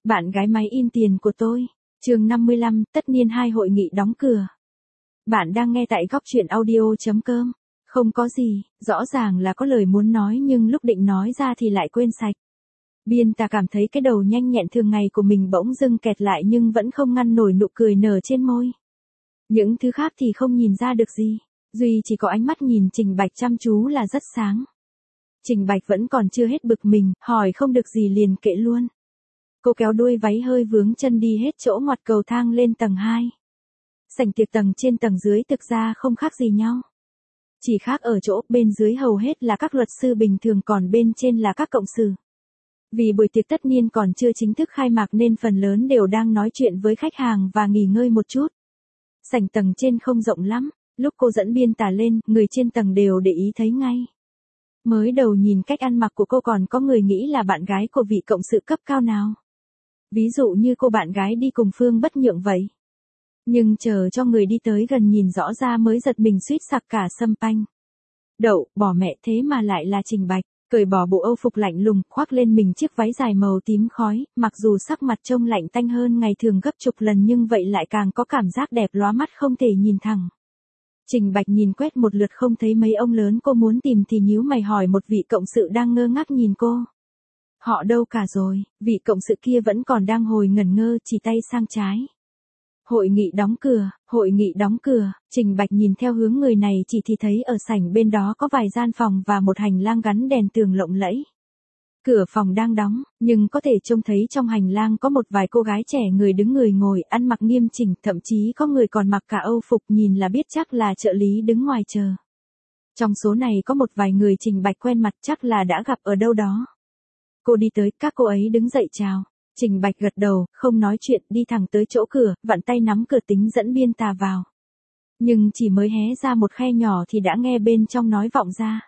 Bạn gái máy in tiền của tôi. Chương 55, tất niên 2 hội nghị đóng cửa. Bạn đang nghe tại góc truyện audio.com. Không có gì, rõ ràng là có lời muốn nói nhưng lúc định nói ra thì lại quên sạch. Biên Tà cảm thấy cái đầu nhanh nhẹn thường ngày của mình bỗng dưng kẹt lại nhưng vẫn không ngăn nổi nụ cười nở trên môi. Những thứ khác thì không nhìn ra được gì, duy chỉ có ánh mắt nhìn Trình Bạch chăm chú là rất sáng. Trình Bạch vẫn còn chưa hết bực mình, hỏi không được gì liền kệ luôn. Cô kéo đuôi váy hơi vướng chân đi hết chỗ ngoặt cầu thang lên tầng 2. Sảnh tiệc tầng trên tầng dưới thực ra không khác gì nhau. Chỉ khác ở chỗ bên dưới hầu hết là các luật sư bình thường còn bên trên là các cộng sự. Vì buổi tiệc tất niên còn chưa chính thức khai mạc nên phần lớn đều đang nói chuyện với khách hàng và nghỉ ngơi một chút. Sảnh tầng trên không rộng lắm, lúc cô dẫn Biên Tà lên, người trên tầng đều để ý thấy ngay. Mới đầu nhìn cách ăn mặc của cô còn có người nghĩ là bạn gái của vị cộng sự cấp cao nào. Ví dụ như cô bạn gái đi cùng Phương Bất Nhượng vậy. Nhưng chờ cho người đi tới gần nhìn rõ ra mới giật mình suýt sặc cả sâm panh. Đậu, bỏ mẹ thế mà lại là Trình Bạch, cởi bỏ bộ âu phục lạnh lùng, khoác lên mình chiếc váy dài màu tím khói, mặc dù sắc mặt trông lạnh tanh hơn ngày thường gấp chục lần nhưng vậy lại càng có cảm giác đẹp lóa mắt không thể nhìn thẳng. Trình Bạch nhìn quét một lượt không thấy mấy ông lớn cô muốn tìm thì nhíu mày hỏi một vị cộng sự đang ngơ ngác nhìn cô. Họ đâu cả rồi, vị cộng sự kia vẫn còn đang hồi ngẩn ngơ chỉ tay sang trái. Hội nghị đóng cửa, Trình Bạch nhìn theo hướng người này chỉ thì thấy ở sảnh bên đó có vài gian phòng và một hành lang gắn đèn tường lộng lẫy. Cửa phòng đang đóng, nhưng có thể trông thấy trong hành lang có một vài cô gái trẻ người đứng người ngồi ăn mặc nghiêm chỉnh, thậm chí có người còn mặc cả âu phục nhìn là biết chắc là trợ lý đứng ngoài chờ. Trong số này có một vài người Trình Bạch quen mặt chắc là đã gặp ở đâu đó. Cô đi tới, các cô ấy đứng dậy chào. Trình Bạch gật đầu, không nói chuyện, đi thẳng tới chỗ cửa, vặn tay nắm cửa tính dẫn Biên Tà vào. Nhưng chỉ mới hé ra một khe nhỏ thì đã nghe bên trong nói vọng ra.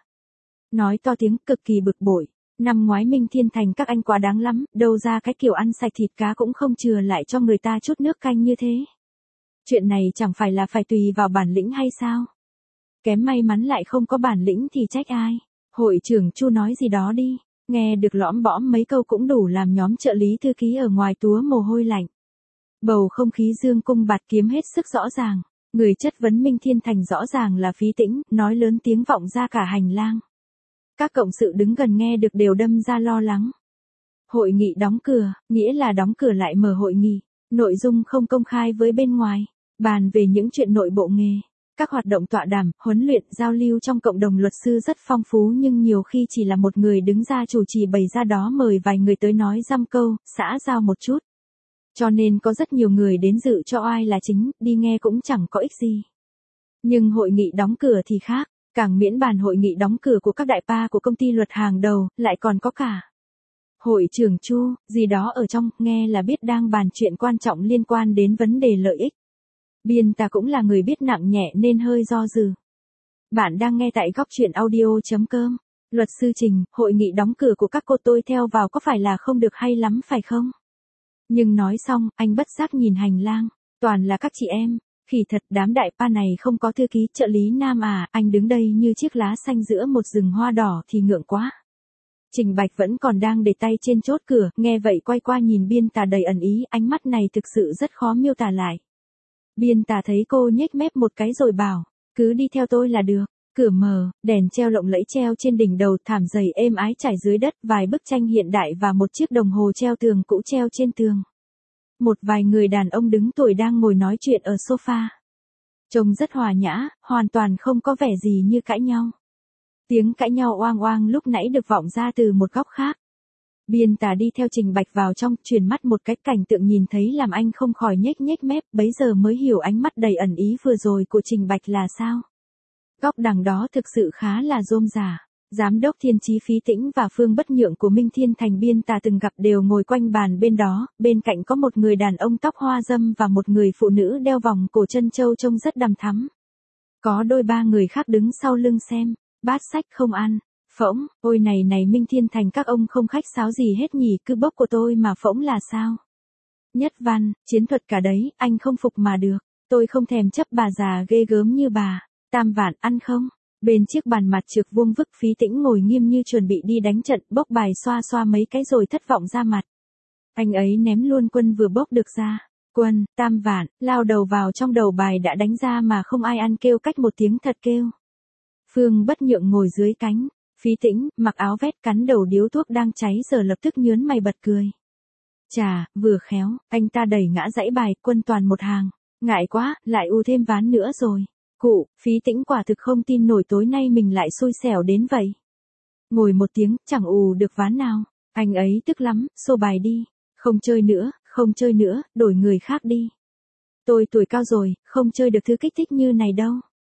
Nói to tiếng cực kỳ bực bội. Năm ngoái Minh Thiên Thành các anh quá đáng lắm, đâu ra cái kiểu ăn sạch thịt cá cũng không chừa lại cho người ta chút nước canh như thế. Chuyện này chẳng phải là phải tùy vào bản lĩnh hay sao? Kém may mắn lại không có bản lĩnh thì trách ai? Hội trưởng Chu nói gì đó đi. Nghe được lõm bõm mấy câu cũng đủ làm nhóm trợ lý thư ký ở ngoài túa mồ hôi lạnh. Bầu không khí dương cung bạt kiếm hết sức rõ ràng. Người chất vấn Minh Thiên Thành rõ ràng là Phí Tĩnh, nói lớn tiếng vọng ra cả hành lang. Các cộng sự đứng gần nghe được đều đâm ra lo lắng. Hội nghị đóng cửa, nghĩa là đóng cửa lại mở hội nghị. Nội dung không công khai với bên ngoài. Bàn về những chuyện nội bộ nghề. Các hoạt động tọa đàm, huấn luyện, giao lưu trong cộng đồng luật sư rất phong phú nhưng nhiều khi chỉ là một người đứng ra chủ trì bày ra đó mời vài người tới nói dăm câu, xã giao một chút. Cho nên có rất nhiều người đến dự cho ai là chính, đi nghe cũng chẳng có ích gì. Nhưng hội nghị đóng cửa thì khác, càng miễn bàn hội nghị đóng cửa của các đại pa của công ty luật hàng đầu, lại còn có cả hội trưởng Chu, gì đó ở trong, nghe là biết đang bàn chuyện quan trọng liên quan đến vấn đề lợi ích. Biên Tà cũng là người biết nặng nhẹ nên hơi do dự. Bạn đang nghe tại góc truyện audio.com. Luật sư Trình, hội nghị đóng cửa của các cô tôi theo vào có phải là không được hay lắm phải không? Nhưng nói xong, anh bất giác nhìn hành lang. Toàn là các chị em. Khỉ thật đám đại pa này không có thư ký trợ lý nam à, anh đứng đây như chiếc lá xanh giữa một rừng hoa đỏ thì ngượng quá. Trình Bạch vẫn còn đang để tay trên chốt cửa, nghe vậy quay qua nhìn Biên Tà đầy ẩn ý, ánh mắt này thực sự rất khó miêu tả lại. Biên Tà thấy cô nhếch mép một cái rồi bảo, cứ đi theo tôi là được. Cửa mở, đèn treo lộng lẫy treo trên đỉnh đầu, thảm dày êm ái trải dưới đất, vài bức tranh hiện đại và một chiếc đồng hồ treo tường cũ treo trên tường. Một vài người đàn ông đứng tuổi đang ngồi nói chuyện ở sofa. Trông rất hòa nhã, hoàn toàn không có vẻ gì như cãi nhau. Tiếng cãi nhau oang oang lúc nãy được vọng ra từ một góc khác. Biên Tà đi theo Trình Bạch vào trong, chuyển mắt một cái cảnh tượng nhìn thấy làm anh không khỏi nhếch mép, bấy giờ mới hiểu ánh mắt đầy ẩn ý vừa rồi của Trình Bạch là sao. Góc đằng đó thực sự khá là rôm rả. Giám đốc Thiên Chí Phí Tĩnh và Phương Bất Nhượng của Minh Thiên Thành Biên Tà từng gặp đều ngồi quanh bàn bên đó, bên cạnh có một người đàn ông tóc hoa râm và một người phụ nữ đeo vòng cổ chân châu trông rất đằm thắm. Có đôi ba người khác đứng sau lưng xem, bát sách không ăn. Phỗng, ôi này Minh Thiên Thành các ông không khách sáo gì hết nhỉ, cứ bốc của tôi mà phỗng là sao? Nhất văn, chiến thuật cả đấy, anh không phục mà được, tôi không thèm chấp bà già ghê gớm như bà. Tam vạn ăn không? Bên chiếc bàn mặt trược vuông vức Phí Tĩnh ngồi nghiêm như chuẩn bị đi đánh trận, bốc bài xoa xoa mấy cái rồi thất vọng ra mặt. Anh ấy ném luôn quân vừa bốc được ra. Quân, tam vạn, lao đầu vào trong đầu bài đã đánh ra mà không ai ăn kêu cách một tiếng thật kêu. Phương Bất Nhượng ngồi dưới cánh. Phí Tĩnh, mặc áo vét cắn đầu điếu thuốc đang cháy giờ lập tức nhớn mày bật cười. Chà, vừa khéo, anh ta đẩy ngã dãy bài, quân toàn một hàng. Ngại quá, lại u thêm ván nữa rồi. Cụ, Phí Tĩnh quả thực không tin nổi tối nay mình lại xui xẻo đến vậy. Ngồi một tiếng, chẳng ù được ván nào. Anh ấy tức lắm, xô bài đi. Không chơi nữa, không chơi nữa, đổi người khác đi. Tôi tuổi cao rồi, không chơi được thứ kích thích như này đâu.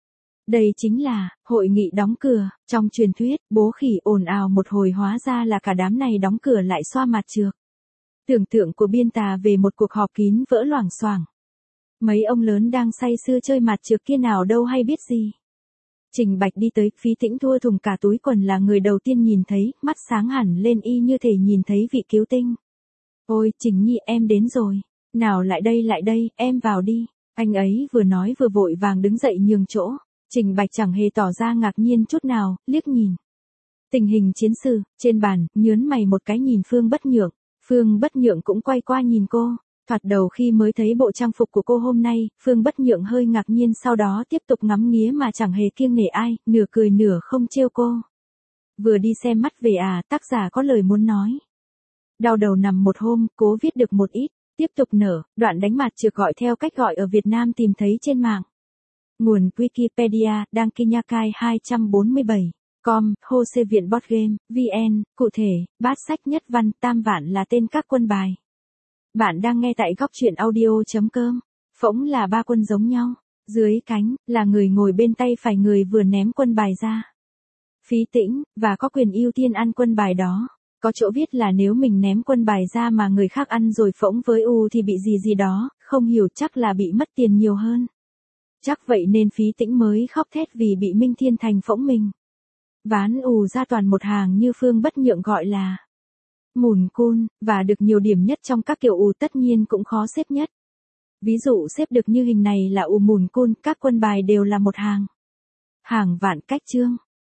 Đây chính là, hội nghị đóng cửa, trong truyền thuyết, bố khỉ ồn ào một hồi hóa ra là cả đám này đóng cửa lại xoa mặt trược. Tưởng tượng của biên tà về một cuộc họp kín vỡ loảng xoảng. Mấy ông lớn đang say sưa chơi mặt trược kia nào đâu hay biết gì. Trình Bạch đi tới, Phí Tĩnh thua thùng cả túi quần là người đầu tiên nhìn thấy, mắt sáng hẳn lên y như thể nhìn thấy vị cứu tinh. Ôi, Trình Nhi em đến rồi. Nào lại đây, em vào đi. Anh ấy vừa nói vừa vội vàng đứng dậy nhường chỗ. Trình Bạch chẳng hề tỏ ra ngạc nhiên chút nào, liếc nhìn. Tình hình chiến sự, trên bàn, nhớn mày một cái nhìn Phương Bất Nhượng. Phương Bất Nhượng cũng quay qua nhìn cô. Thoạt đầu khi mới thấy bộ trang phục của cô hôm nay, Phương Bất Nhượng hơi ngạc nhiên sau đó tiếp tục ngắm nghía mà chẳng hề kiêng nể ai, nửa cười nửa không trêu cô. Vừa đi xem mắt về à, tác giả có lời muốn nói. Đau đầu nằm một hôm, cố viết được một ít, tiếp tục nở, đoạn đánh mặt trược gọi theo cách gọi ở Việt Nam tìm thấy trên mạng. Nguồn Wikipedia, đăng ký Nhakai 247. Com, Hose Viện Board Game, VN, cụ thể, bát sách nhất văn, tam vạn là tên các quân bài. Bạn đang nghe tại góc truyện audio.com. Phỗng là ba quân giống nhau. Dưới cánh, là người ngồi bên tay phải người vừa ném quân bài ra. Phí Tĩnh, và có quyền ưu tiên ăn quân bài đó. Có chỗ viết là nếu mình ném quân bài ra mà người khác ăn rồi phỗng với u thì bị gì gì đó, không hiểu chắc là bị mất tiền nhiều hơn. Chắc vậy nên Phí Tĩnh mới khóc thét vì bị Minh Thiên Thành phỗng mình. Ván ù ra toàn một hàng như Phương Bất Nhượng gọi là mùn cun, và được nhiều điểm nhất trong các kiểu ù tất nhiên cũng khó xếp nhất. Ví dụ xếp được như hình này là ù mùn cun, các quân bài đều là một hàng. Hàng vạn cách chương.